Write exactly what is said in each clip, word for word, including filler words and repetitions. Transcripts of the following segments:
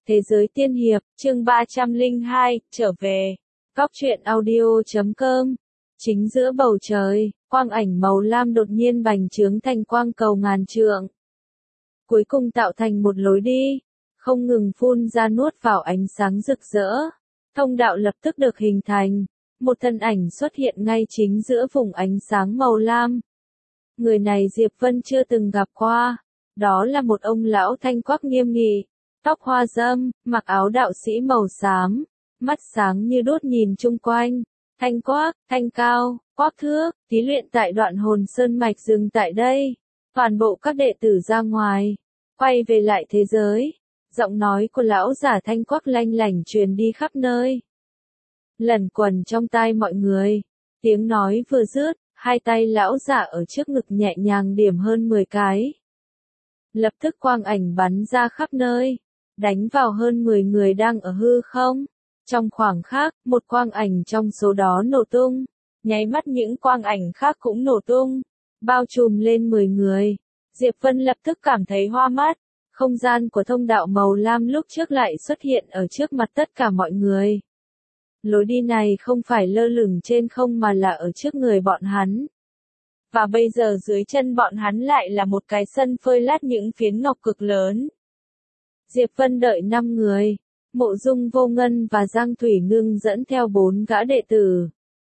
Thế giới tiên hiệp, chương ba trăm lẻ hai, trở về. Góc truyện audio chấm com. Chính giữa bầu trời, quang ảnh màu lam đột nhiên bành trướng thành quang cầu ngàn trượng. Cuối cùng tạo thành một lối đi, không ngừng phun ra nuốt vào ánh sáng rực rỡ. Thông đạo lập tức được hình thành, một thân ảnh xuất hiện ngay chính giữa vùng ánh sáng màu lam. Người này Diệp Vân chưa từng gặp qua, đó là một ông lão thanh quắc nghiêm nghị. Tóc hoa râm, mặc áo đạo sĩ màu xám, mắt sáng như đốt nhìn chung quanh, thanh quắc, thanh cao, quắc thước, thí luyện tại đoạn hồn sơn mạch dừng tại đây. Toàn bộ các đệ tử ra ngoài, quay về lại thế giới. Giọng nói của lão giả thanh quắc lanh lảnh truyền đi khắp nơi, lẩn quẩn trong tai mọi người. Tiếng nói vừa dứt, hai tay lão giả ở trước ngực nhẹ nhàng điểm hơn mười cái. Lập tức quang ảnh bắn ra khắp nơi, đánh vào hơn mười người đang ở hư không. Trong khoảng khắc, một quang ảnh trong số đó nổ tung, nháy mắt những quang ảnh khác cũng nổ tung, bao trùm lên mười người. Diệp Vân lập tức cảm thấy hoa mắt, không gian của thông đạo màu lam lúc trước lại xuất hiện ở trước mặt tất cả mọi người. Lối đi này không phải lơ lửng trên không mà là ở trước người bọn hắn. Và bây giờ dưới chân bọn hắn lại là một cái sân phơi lát những phiến ngọc cực lớn. Diệp Vân đợi năm người, Mộ Dung Vô Ngân và Giang Thủy Ngưng dẫn theo bốn gã đệ tử.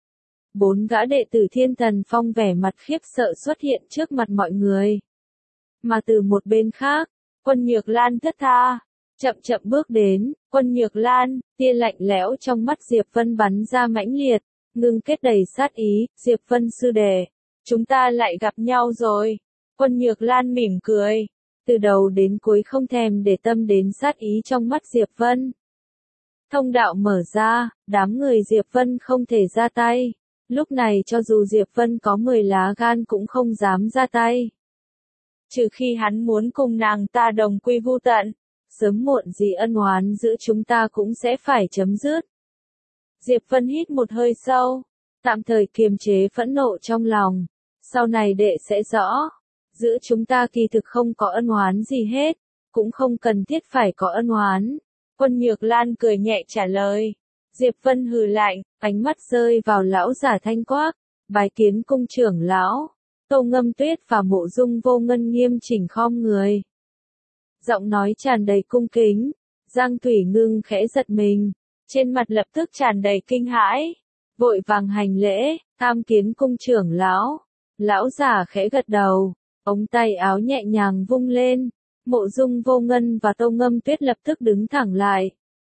Bốn gã đệ tử Thiên Thần Phong vẻ mặt khiếp sợ xuất hiện trước mặt mọi người. Mà từ một bên khác, Quân Nhược Lan thất tha, chậm chậm bước đến. Quân Nhược Lan, tia lạnh lẽo trong mắt Diệp Vân bắn ra mãnh liệt, ngưng kết đầy sát ý. Diệp Vân sư đệ, chúng ta lại gặp nhau rồi. Quân Nhược Lan mỉm cười, từ đầu đến cuối không thèm để tâm đến sát ý trong mắt Diệp Vân. Thông đạo mở ra, đám người Diệp Vân không thể ra tay. Lúc này cho dù Diệp Vân có mười lá gan cũng không dám ra tay. Trừ khi hắn muốn cùng nàng ta đồng quy vu tận, sớm muộn gì ân oán giữa chúng ta cũng sẽ phải chấm dứt. Diệp Vân hít một hơi sâu, tạm thời kiềm chế phẫn nộ trong lòng. Sau này đệ sẽ rõ. Giữa chúng ta kỳ thực không có ân oán gì hết, cũng không cần thiết phải có ân oán. Quân Nhược Lan cười nhẹ trả lời. Diệp Vân hừ lạnh, ánh mắt rơi vào lão giả thanh quắc, bái kiến cung trưởng lão. Tô Ngâm Tuyết và Mộ Dung Vô Ngân nghiêm chỉnh khom người. Giọng nói tràn đầy cung kính. Giang Thủy Ngưng khẽ giật mình, trên mặt lập tức tràn đầy kinh hãi, vội vàng hành lễ, tham kiến cung trưởng lão. Lão giả khẽ gật đầu. Ống tay áo nhẹ nhàng vung lên, Mộ Dung Vô Ngân và Tô Ngâm Tuyết lập tức đứng thẳng lại.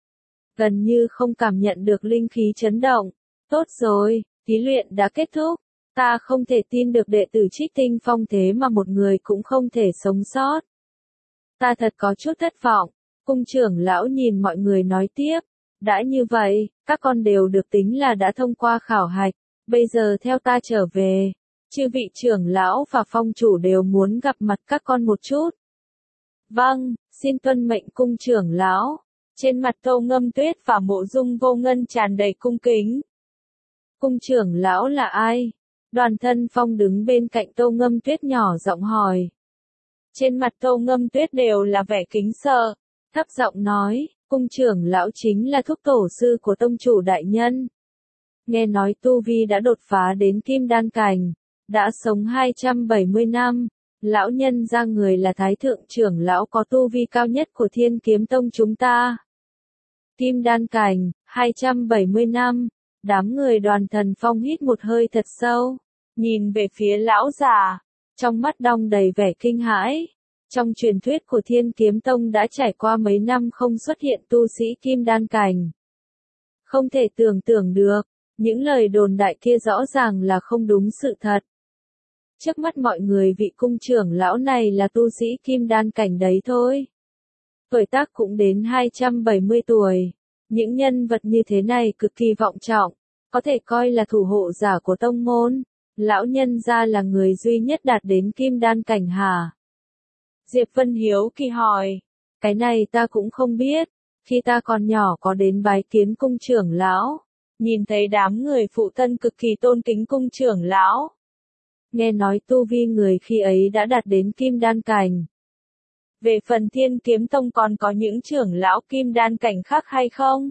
Gần như không cảm nhận được linh khí chấn động. Tốt rồi, thí luyện đã kết thúc. Ta không thể tin được đệ tử Trích Tinh Phong thế mà một người cũng không thể sống sót. Ta thật có chút thất vọng. Cung trưởng lão nhìn mọi người nói tiếp. Đã như vậy, các con đều được tính là đã thông qua khảo hạch. Bây giờ theo ta trở về. Chư vị trưởng lão và phong chủ đều muốn gặp mặt các con một chút. Vâng, xin tuân mệnh cung trưởng lão. Trên mặt Tô Ngâm Tuyết và Mộ Dung Vô Ngân tràn đầy cung kính. Cung trưởng lão là ai? Đoàn Thân Phong đứng bên cạnh Tô Ngâm Tuyết nhỏ giọng hỏi. Trên mặt Tô Ngâm Tuyết đều là vẻ kính sợ, thấp giọng nói, cung trưởng lão chính là thúc tổ sư của tông chủ đại nhân. Nghe nói tu vi đã đột phá đến kim đan cảnh. Đã sống hai trăm bảy mươi năm, lão nhân ra người là thái thượng trưởng lão có tu vi cao nhất của Thiên Kiếm Tông chúng ta. Kim đan cảnh, hai trăm bảy mươi năm, đám người Đoàn Thần Phong hít một hơi thật sâu, nhìn về phía lão già, trong mắt đong đầy vẻ kinh hãi. Trong truyền thuyết của Thiên Kiếm Tông đã trải qua mấy năm không xuất hiện tu sĩ kim đan cảnh. Không thể tưởng tượng được, những lời đồn đại kia rõ ràng là không đúng sự thật. Trước mắt mọi người vị cung trưởng lão này là tu sĩ kim đan cảnh đấy thôi. Tuổi tác cũng đến hai trăm bảy mươi tuổi. Những nhân vật như thế này cực kỳ vọng trọng, có thể coi là thủ hộ giả của tông môn. Lão nhân gia là người duy nhất đạt đến kim đan cảnh hả? Diệp Vân hiếu kỳ hỏi. Cái này ta cũng không biết. Khi ta còn nhỏ có đến bái kiến cung trưởng lão, nhìn thấy đám người phụ thân cực kỳ tôn kính cung trưởng lão. Nghe nói tu vi người khi ấy đã đạt đến kim đan cảnh. Về phần Thiên Kiếm Tông còn có những trưởng lão kim đan cảnh khác hay không?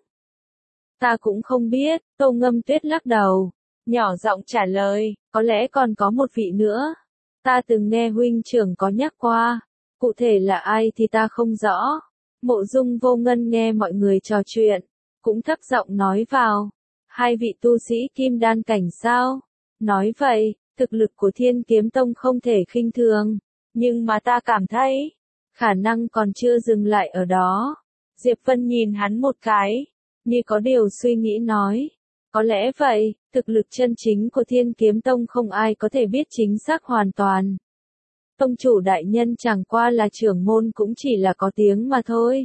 Ta cũng không biết, Tô Ngâm Tuyết lắc đầu, nhỏ giọng trả lời, có lẽ còn có một vị nữa. Ta từng nghe huynh trưởng có nhắc qua, cụ thể là ai thì ta không rõ. Mộ Dung Vô Ngân nghe mọi người trò chuyện, cũng thấp giọng nói vào, hai vị tu sĩ kim đan cảnh sao? Nói vậy, thực lực của Thiên Kiếm Tông không thể khinh thường, nhưng mà ta cảm thấy, khả năng còn chưa dừng lại ở đó. Diệp Vân nhìn hắn một cái, như có điều suy nghĩ nói, có lẽ vậy, thực lực chân chính của Thiên Kiếm Tông không ai có thể biết chính xác hoàn toàn. Tông chủ đại nhân chẳng qua là trưởng môn cũng chỉ là có tiếng mà thôi.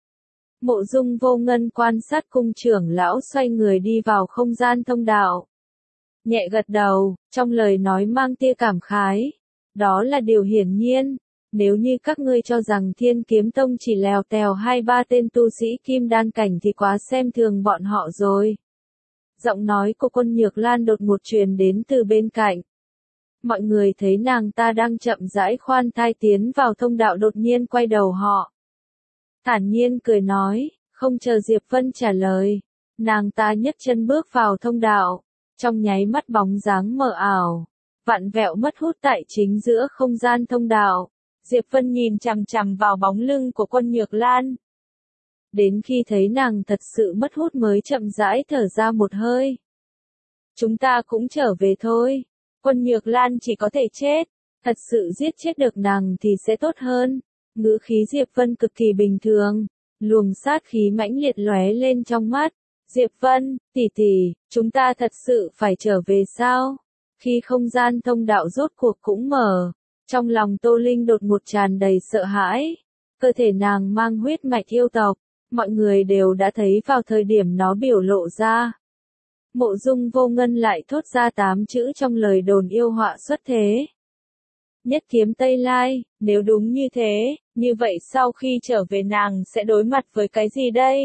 Mộ Dung Vô Ngân quan sát cung trưởng lão xoay người đi vào không gian thông đạo. Nhẹ gật đầu, trong lời nói mang tia cảm khái. Đó là điều hiển nhiên, nếu như các ngươi cho rằng Thiên Kiếm Tông chỉ lèo tèo hai ba tên tu sĩ kim đan cảnh thì quá xem thường bọn họ rồi. Giọng nói của Quân Nhược Lan đột ngột truyền đến từ bên cạnh. Mọi người thấy nàng ta đang chậm rãi khoan thai tiến vào thông đạo đột nhiên quay đầu họ. Thản nhiên cười nói, không chờ Diệp Vân trả lời. Nàng ta nhấc chân bước vào thông đạo, trong nháy mắt bóng dáng mờ ảo, vặn vẹo mất hút tại chính giữa không gian thông đạo. Diệp Vân nhìn chằm chằm vào bóng lưng của Quân Nhược Lan. Đến khi thấy nàng thật sự mất hút mới chậm rãi thở ra một hơi. Chúng ta cũng trở về thôi. Quân Nhược Lan chỉ có thể chết, thật sự giết chết được nàng thì sẽ tốt hơn. Ngữ khí Diệp Vân cực kỳ bình thường, luồng sát khí mãnh liệt lóe lên trong mắt. Diệp Vân, tỷ tỷ, chúng ta thật sự phải trở về sao? Khi không gian thông đạo rốt cuộc cũng mở, trong lòng Tô Linh đột ngột tràn đầy sợ hãi. Cơ thể nàng mang huyết mạch yêu tộc, mọi người đều đã thấy vào thời điểm nó biểu lộ ra. Mộ Dung Vô Ngân lại thốt ra tám chữ trong lời đồn yêu họa xuất thế. Nhất kiếm Tây Lai, nếu đúng như thế, như vậy sau khi trở về nàng sẽ đối mặt với cái gì đây?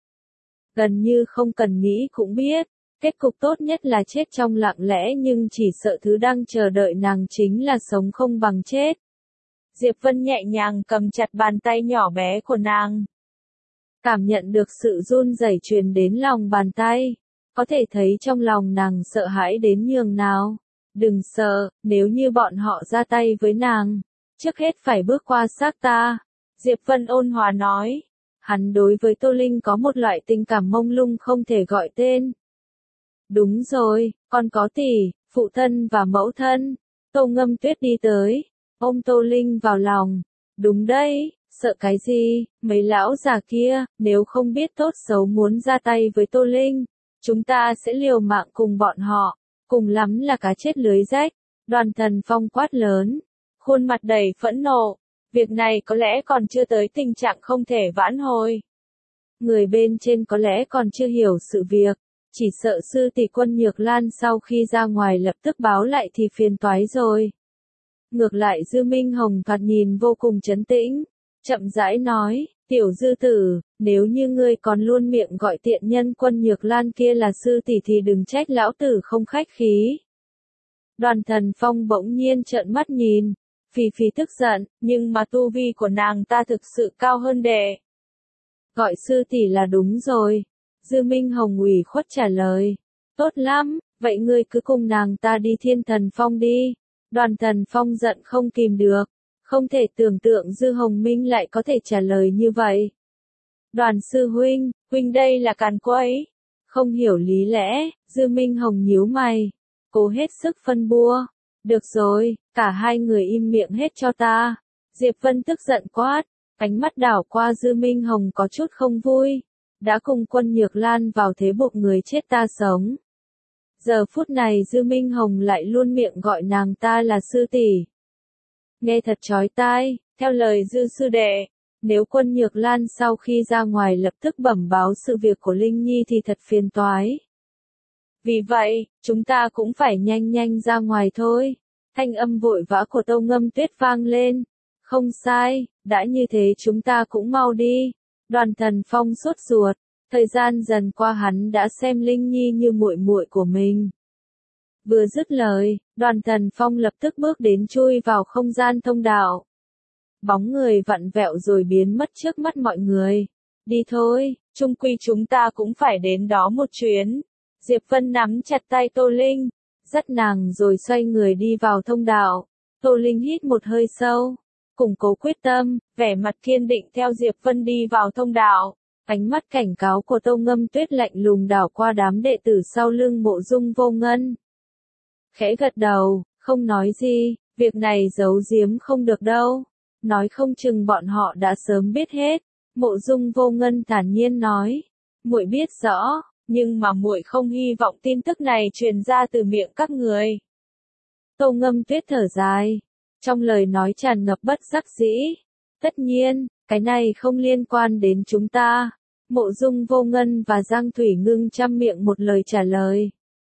Gần như không cần nghĩ cũng biết, kết cục tốt nhất là chết trong lặng lẽ nhưng chỉ sợ thứ đang chờ đợi nàng chính là sống không bằng chết. Diệp Vân nhẹ nhàng cầm chặt bàn tay nhỏ bé của nàng. Cảm nhận được sự run rẩy truyền đến lòng bàn tay, có thể thấy trong lòng nàng sợ hãi đến nhường nào. Đừng sợ, nếu như bọn họ ra tay với nàng, trước hết phải bước qua xác ta. Diệp Vân ôn hòa nói, hắn đối với Tô Linh có một loại tình cảm mông lung không thể gọi tên. Đúng rồi, con có tỷ, phụ thân và mẫu thân. Tô Ngâm Tuyết đi tới, ôm Tô Linh vào lòng. Đúng đấy, sợ cái gì, mấy lão già kia, nếu không biết tốt xấu muốn ra tay với Tô Linh, chúng ta sẽ liều mạng cùng bọn họ, cùng lắm là cá chết lưới rách. Đoàn Thần Phong quát lớn, khuôn mặt đầy phẫn nộ, việc này có lẽ còn chưa tới tình trạng không thể vãn hồi. Người bên trên có lẽ còn chưa hiểu sự việc, chỉ sợ sư tỷ Quân Nhược Lan sau khi ra ngoài lập tức báo lại thì phiền toái rồi. Ngược lại Dư Minh Hồng thoạt nhìn vô cùng trấn tĩnh, chậm rãi nói, tiểu Dư tử, nếu như ngươi còn luôn miệng gọi tiện nhân Quân Nhược Lan kia là sư tỷ thì đừng trách lão tử không khách khí. Đoàn Thần Phong bỗng nhiên trợn mắt nhìn, phì phì tức giận, nhưng mà tu vi của nàng ta thực sự cao hơn đệ. Gọi sư tỷ là đúng rồi. Dư Minh Hồng ủy khuất trả lời, tốt lắm, vậy ngươi cứ cùng nàng ta đi Thiên Thần Phong đi. Đoàn Thần Phong giận không kìm được, không thể tưởng tượng Dư Hồng Minh lại có thể trả lời như vậy. Đoàn sư huynh, huynh đây là càn quấy. Không hiểu lý lẽ, Dư Minh Hồng nhíu mày, cố hết sức phân bua. Được rồi, cả hai người im miệng hết cho ta. Diệp Vân tức giận quát, ánh mắt đảo qua Dư Minh Hồng có chút không vui. Đã cùng Quân Nhược Lan vào thế buộc người chết ta sống. Giờ phút này Dư Minh Hồng lại luôn miệng gọi nàng ta là sư tỷ. Nghe thật chói tai, theo lời Dư sư đệ, nếu Quân Nhược Lan sau khi ra ngoài lập tức bẩm báo sự việc của Linh Nhi thì thật phiền toái. Vì vậy, chúng ta cũng phải nhanh nhanh ra ngoài thôi. Thanh âm vội vã của Tô Ngâm Tuyết vang lên. Không sai, đã như thế chúng ta cũng mau đi. Đoàn Thần Phong sốt ruột, thời gian dần qua hắn đã xem Linh Nhi như muội muội của mình. Vừa dứt lời, Đoàn Thần Phong lập tức bước đến chui vào không gian thông đạo. bóng người vặn vẹo rồi biến mất trước mắt mọi người. Đi thôi, chung quy chúng ta cũng phải đến đó một chuyến. Diệp Vân nắm chặt tay Tô Linh, dắt nàng rồi xoay người đi vào thông đạo. Tô Linh hít một hơi sâu, củng cố quyết tâm, vẻ mặt kiên định theo Diệp Vân đi vào thông đạo. Ánh mắt cảnh cáo của Tô Ngâm Tuyết lạnh lùng đảo qua đám đệ tử sau lưng Mộ Dung Vô Ngân. Khẽ gật đầu, không nói gì, việc này giấu giếm không được đâu. Nói không chừng bọn họ đã sớm biết hết. Mộ Dung Vô Ngân thản nhiên nói, muội biết rõ, nhưng mà muội không hy vọng tin tức này truyền ra từ miệng các người. Tô Ngâm Tuyết thở dài, trong lời nói tràn ngập bất đắc dĩ. Tất nhiên, cái này không liên quan đến chúng ta. Mộ Dung Vô Ngân và Giang Thủy Ngưng chăm miệng một lời trả lời.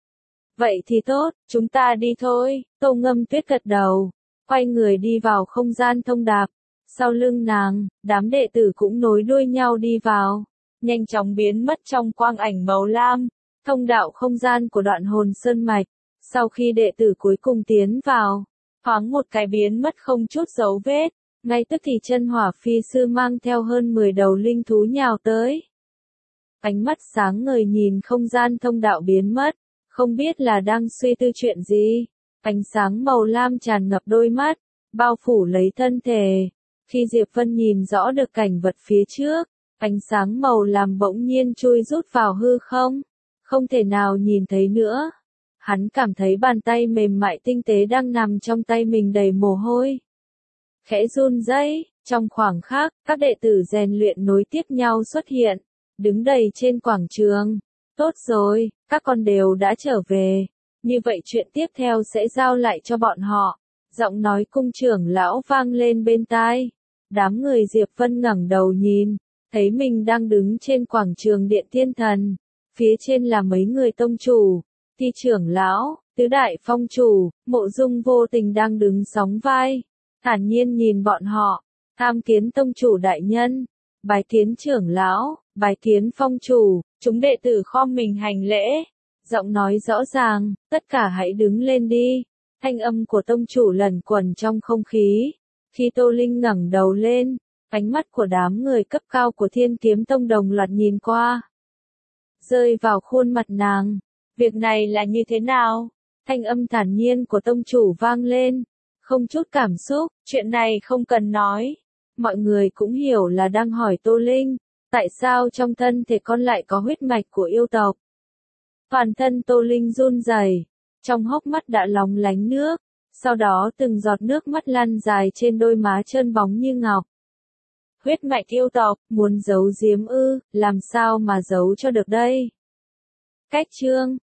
Vậy thì tốt, chúng ta đi thôi. Tô Ngâm Tuyết gật đầu, quay người đi vào không gian thông đạp. Sau lưng nàng, đám đệ tử cũng nối đuôi nhau đi vào, nhanh chóng biến mất trong quang ảnh màu lam, thông đạo không gian của Đoạn Hồn Sơn Mạch. Sau khi đệ tử cuối cùng tiến vào, thoáng một cái biến mất không chút dấu vết, ngay tức thì Chân Hỏa Phi Sư mang theo hơn mười đầu linh thú nhào tới. Ánh mắt sáng ngời nhìn không gian thông đạo biến mất, không biết là đang suy tư chuyện gì. Ánh sáng màu lam tràn ngập đôi mắt, bao phủ lấy thân thể. Khi Diệp Vân nhìn rõ được cảnh vật phía trước, ánh sáng màu làm bỗng nhiên chui rút vào hư không, không thể nào nhìn thấy nữa. Hắn cảm thấy bàn tay mềm mại tinh tế đang nằm trong tay mình đầy mồ hôi. Khẽ run rẩy, trong khoảng khắc, các đệ tử rèn luyện nối tiếp nhau xuất hiện, đứng đầy trên quảng trường. Tốt rồi, các con đều đã trở về. Như vậy chuyện tiếp theo sẽ giao lại cho bọn họ. Giọng nói cung trưởng lão vang lên bên tai. Đám người Diệp Vân ngẩng đầu nhìn, thấy mình đang đứng trên quảng trường Điện Thiên Thần. Phía trên là mấy người tông chủ, Ti trưởng lão, tứ đại phong chủ, Mộ Dung Vô Tình đang đứng sóng vai, thản nhiên nhìn bọn họ. Tham kiến tông chủ đại nhân, bái kiến trưởng lão, bái kiến phong chủ. Chúng đệ tử khom mình hành lễ. Giọng nói rõ ràng, tất cả hãy đứng lên đi. Thanh âm của tông chủ lẩn quẩn trong không khí. Khi Tô Linh ngẩng đầu lên, ánh mắt của đám người cấp cao của Thiên Kiếm Tông đồng loạt nhìn qua, rơi vào khuôn mặt nàng. Việc này là như thế nào? Thanh âm thản nhiên của tông chủ vang lên, không chút cảm xúc. Chuyện này không cần nói. Mọi người cũng hiểu là đang hỏi Tô Linh, tại sao trong thân thể con lại có huyết mạch của yêu tộc. Toàn thân Tô Linh run rẩy, trong hốc mắt đã lóng lánh nước, sau đó từng giọt nước mắt lăn dài trên đôi má trơn bóng như ngọc. Huyết mạch yêu tộc, muốn giấu giếm ư, làm sao mà giấu cho được đây? Cách chương